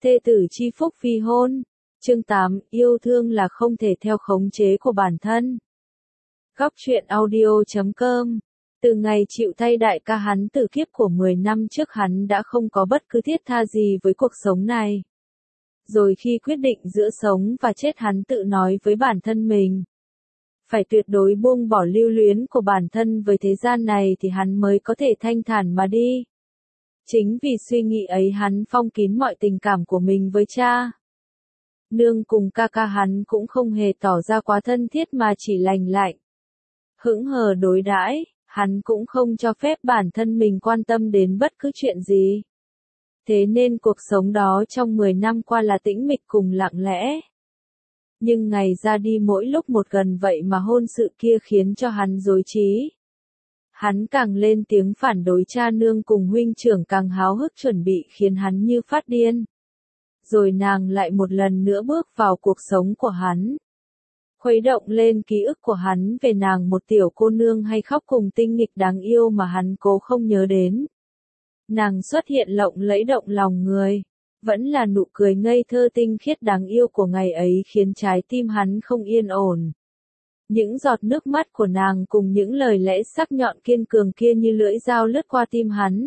Thê tử chi phúc phi hôn. Chương 8, yêu thương là không thể theo khống chế của bản thân. Góc truyện audio.com. Từ ngày chịu thay đại ca hắn từ kiếp của 10 năm trước, hắn đã không có bất cứ thiết tha gì với cuộc sống này. Rồi khi quyết định giữa sống và chết, hắn tự nói với bản thân mình, phải tuyệt đối buông bỏ lưu luyến của bản thân với thế gian này thì hắn mới có thể thanh thản mà đi. Chính vì suy nghĩ ấy hắn phong kín mọi tình cảm của mình với cha. Nương cùng ca ca hắn cũng không hề tỏ ra quá thân thiết mà chỉ lành lạnh, hững hờ đối đãi, hắn cũng không cho phép bản thân mình quan tâm đến bất cứ chuyện gì. Thế nên cuộc sống đó trong 10 năm qua là tĩnh mịch cùng lặng lẽ. Nhưng ngày ra đi mỗi lúc một gần vậy mà hôn sự kia khiến cho hắn rối trí. Hắn càng lên tiếng phản đối cha nương cùng huynh trưởng càng háo hức chuẩn bị khiến hắn như phát điên. Rồi nàng lại một lần nữa bước vào cuộc sống của hắn. Khuấy động lên ký ức của hắn về nàng một tiểu cô nương hay khóc cùng tinh nghịch đáng yêu mà hắn cố không nhớ đến. Nàng xuất hiện lộng lẫy động lòng người. Vẫn là nụ cười ngây thơ tinh khiết đáng yêu của ngày ấy khiến trái tim hắn không yên ổn. Những giọt nước mắt của nàng cùng những lời lẽ sắc nhọn kiên cường kia như lưỡi dao lướt qua tim hắn.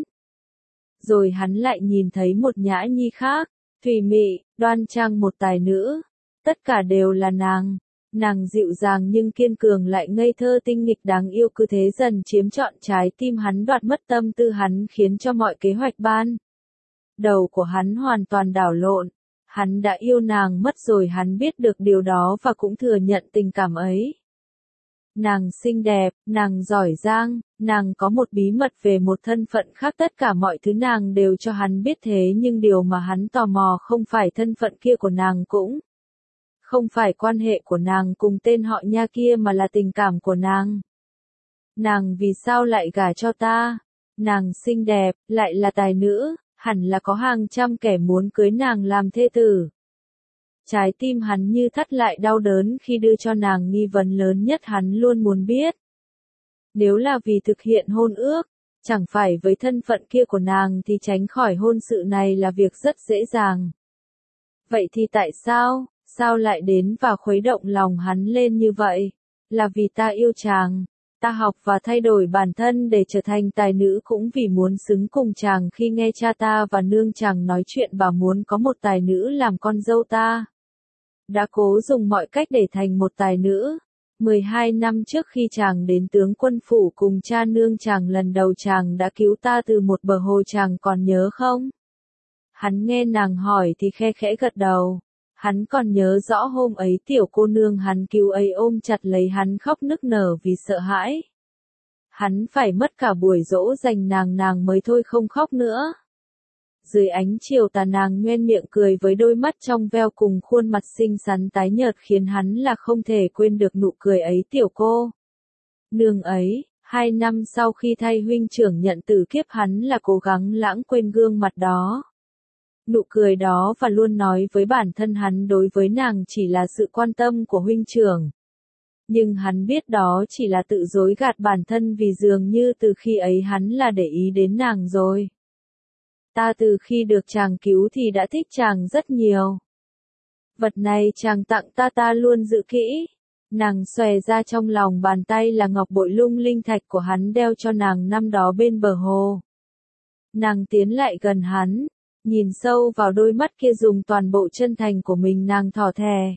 Rồi hắn lại nhìn thấy một nhã nhi khác, thùy mị, đoan trang một tài nữ. Tất cả đều là nàng. Nàng dịu dàng nhưng kiên cường lại ngây thơ tinh nghịch đáng yêu cứ thế dần chiếm trọn trái tim hắn, đoạt mất tâm tư hắn, khiến cho mọi kế hoạch ban đầu của hắn hoàn toàn đảo lộn. Hắn đã yêu nàng mất rồi, hắn biết được điều đó và cũng thừa nhận tình cảm ấy. Nàng xinh đẹp, nàng giỏi giang, nàng có một bí mật về một thân phận khác, tất cả mọi thứ nàng đều cho hắn biết, thế nhưng điều mà hắn tò mò không phải thân phận kia của nàng, cũng không phải quan hệ của nàng cùng tên họ Nha kia, mà là tình cảm của nàng. Nàng vì sao lại gả cho ta? Nàng xinh đẹp, lại là tài nữ, hẳn là có hàng trăm kẻ muốn cưới nàng làm thê tử. Trái tim hắn như thắt lại đau đớn khi đưa cho nàng nghi vấn lớn nhất hắn luôn muốn biết. Nếu là vì thực hiện hôn ước, chẳng phải với thân phận kia của nàng thì tránh khỏi hôn sự này là việc rất dễ dàng. Vậy thì tại sao? Sao lại đến và khuấy động lòng hắn lên như vậy? Là vì ta yêu chàng. Ta học và thay đổi bản thân để trở thành tài nữ cũng vì muốn xứng cùng chàng. Khi nghe cha ta và nương chàng nói chuyện bà muốn có một tài nữ làm con dâu, ta đã cố dùng mọi cách để thành một tài nữ. 12 năm trước khi chàng đến tướng quân phủ cùng cha nương chàng lần đầu, chàng đã cứu ta từ một bờ hồ, chàng còn nhớ không? Hắn nghe nàng hỏi thì khe khẽ gật đầu. Hắn còn nhớ rõ hôm ấy tiểu cô nương hắn cứu ấy ôm chặt lấy hắn khóc nức nở vì sợ hãi. Hắn phải mất cả buổi dỗ dành nàng mới thôi không khóc nữa. Dưới ánh chiều tà nàng nhoẻn miệng cười với đôi mắt trong veo cùng khuôn mặt xinh xắn tái nhợt khiến hắn là không thể quên được nụ cười ấy. Tiểu cô nương ấy, 2 năm sau khi thay huynh trưởng nhận tử kiếp, hắn là cố gắng lãng quên gương mặt đó, nụ cười đó, và luôn nói với bản thân hắn đối với nàng chỉ là sự quan tâm của huynh trưởng. Nhưng hắn biết đó chỉ là tự dối gạt bản thân, vì dường như từ khi ấy hắn là để ý đến nàng rồi. Ta từ khi được chàng cứu thì đã thích chàng rất nhiều. Vật này chàng tặng ta, ta luôn giữ kỹ. Nàng xòe ra trong lòng bàn tay là ngọc bội lung linh thạch của hắn đeo cho nàng năm đó bên bờ hồ. Nàng tiến lại gần hắn, nhìn sâu vào đôi mắt kia, dùng toàn bộ chân thành của mình nàng thỏ thẻ.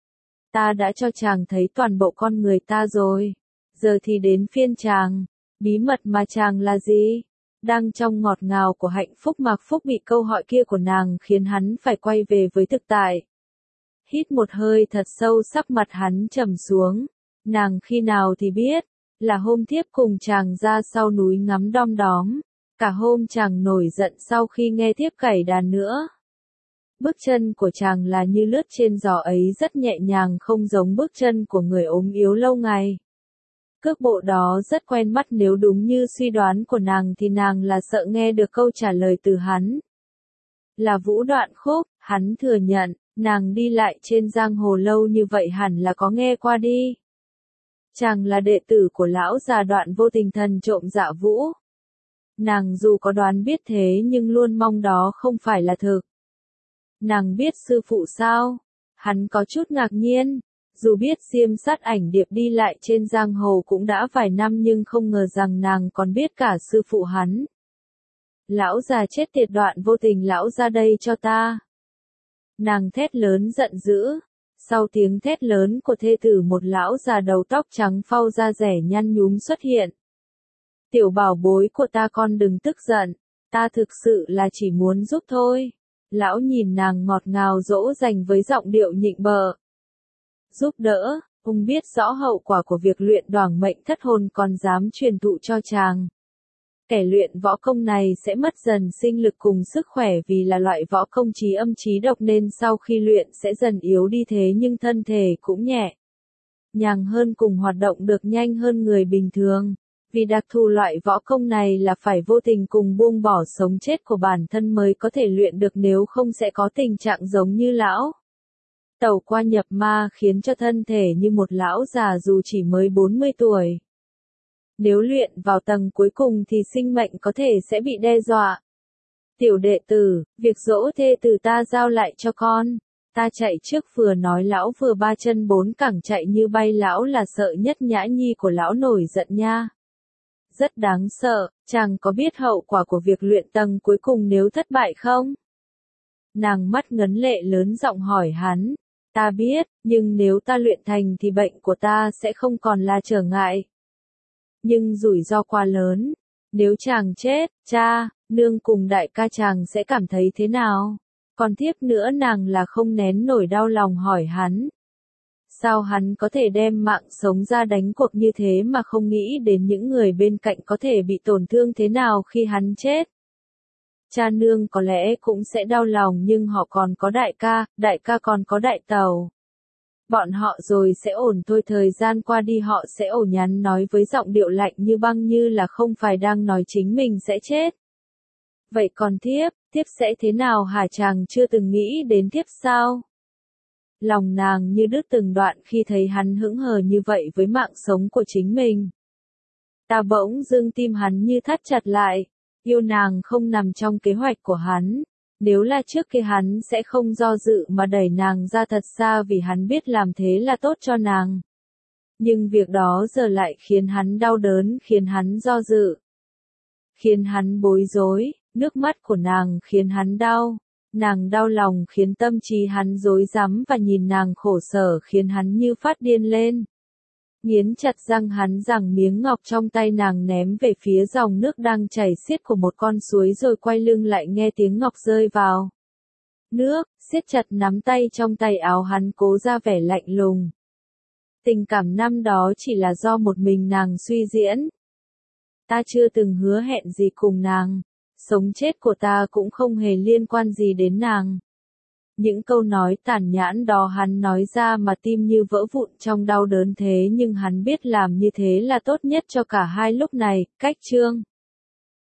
Ta đã cho chàng thấy toàn bộ con người ta rồi. Giờ thì đến phiên chàng. Bí mật mà chàng là gì? Đang trong ngọt ngào của hạnh phúc, Mạc Phúc bị câu hỏi kia của nàng khiến hắn phải quay về với thực tại. Hít một hơi thật sâu, sắc mặt hắn trầm xuống. Nàng khi nào thì biết, là hôm thiếp cùng chàng ra sau núi ngắm đom đóm. Cả hôm chàng nổi giận sau khi nghe thiếp cày đàn nữa. Bước chân của chàng là như lướt trên gió ấy, rất nhẹ nhàng, không giống bước chân của người ốm yếu lâu ngày. Cước bộ đó rất quen mắt, nếu đúng như suy đoán của nàng thì nàng là sợ nghe được câu trả lời từ hắn. Là Vũ Đoạn Khúc, hắn thừa nhận, nàng đi lại trên giang hồ lâu như vậy hẳn là có nghe qua đi. Chàng là đệ tử của lão già Đoạn Vô Tình, thần trộm Dạ Vũ. Nàng dù có đoán biết thế nhưng luôn mong đó không phải là thực. Nàng biết sư phụ sao? Hắn có chút ngạc nhiên. Dù biết Diêm Sát Ảnh Điệp đi lại trên giang hồ cũng đã vài năm nhưng không ngờ rằng nàng còn biết cả sư phụ hắn. Lão già chết tiệt, đoạn vô tình lão ra đây cho ta. Nàng thét lớn giận dữ. Sau tiếng thét lớn của thê tử, một lão già đầu tóc trắng phau da rẻ nhăn nhúm xuất hiện. Tiểu bảo bối của ta, con đừng tức giận, ta thực sự là chỉ muốn giúp thôi. Lão nhìn nàng ngọt ngào dỗ dành với giọng điệu nhịn bợ. Giúp đỡ, ông biết rõ hậu quả của việc luyện đoảng mệnh thất hồn còn dám truyền thụ cho chàng. Kẻ luyện võ công này sẽ mất dần sinh lực cùng sức khỏe, vì là loại võ công chí âm chí độc nên sau khi luyện sẽ dần yếu đi, thế nhưng thân thể cũng nhẹ nhàng hơn, cùng hoạt động được nhanh hơn người bình thường. Vì đặc thù loại võ công này là phải vô tình cùng buông bỏ sống chết của bản thân mới có thể luyện được, nếu không sẽ có tình trạng giống như lão tẩu qua nhập ma, khiến cho thân thể như một lão già dù chỉ mới 40 tuổi. Nếu luyện vào tầng cuối cùng thì sinh mệnh có thể sẽ bị đe dọa. Tiểu đệ tử, việc dỗ thê tử ta giao lại cho con. Ta chạy trước, vừa nói lão vừa ba chân bốn cẳng chạy như bay. Lão là sợ nhất Nhã Nhi của lão nổi giận nha. Rất đáng sợ, chàng có biết hậu quả của việc luyện tầng cuối cùng nếu thất bại không? Nàng mắt ngấn lệ lớn giọng hỏi hắn. Ta biết, nhưng nếu ta luyện thành thì bệnh của ta sẽ không còn là trở ngại. Nhưng rủi ro quá lớn. Nếu chàng chết, cha, nương cùng đại ca chàng sẽ cảm thấy thế nào? Còn tiếp nữa, nàng là không nén nổi đau lòng hỏi hắn. Sao hắn có thể đem mạng sống ra đánh cuộc như thế mà không nghĩ đến những người bên cạnh có thể bị tổn thương thế nào khi hắn chết? Cha nương có lẽ cũng sẽ đau lòng, nhưng họ còn có đại ca còn có đại tẩu. Bọn họ rồi sẽ ổn thôi. Thời gian qua đi họ sẽ ổn, nhắn nói với giọng điệu lạnh như băng, như là không phải đang nói chính mình sẽ chết. Vậy còn thiếp sẽ thế nào hả? Chàng chưa từng nghĩ đến thiếp sao? Lòng nàng như đứt từng đoạn khi thấy hắn hững hờ như vậy với mạng sống của chính mình. Ta bỗng dưng tim hắn như thắt chặt lại. Yêu nàng không nằm trong kế hoạch của hắn. Nếu là trước kia hắn sẽ không do dự mà đẩy nàng ra thật xa, vì hắn biết làm thế là tốt cho nàng. Nhưng việc đó giờ lại khiến hắn đau đớn, khiến hắn do dự, khiến hắn bối rối. Nước mắt của nàng khiến hắn đau. Nàng đau lòng khiến tâm trí hắn rối rắm, và nhìn nàng khổ sở khiến hắn như phát điên lên. Nghiến chặt răng, hắn giằng miếng ngọc trong tay nàng ném về phía dòng nước đang chảy xiết của một con suối, rồi quay lưng lại nghe tiếng ngọc rơi vào nước, siết chặt nắm tay trong tay áo hắn, cố ra vẻ lạnh lùng. Tình cảm năm đó chỉ là do một mình nàng suy diễn. Ta chưa từng hứa hẹn gì cùng nàng. Sống chết của ta cũng không hề liên quan gì đến nàng. Những câu nói tàn nhẫn đó hắn nói ra mà tim như vỡ vụn trong đau đớn, thế nhưng hắn biết làm như thế là tốt nhất cho cả hai lúc này. Cách chương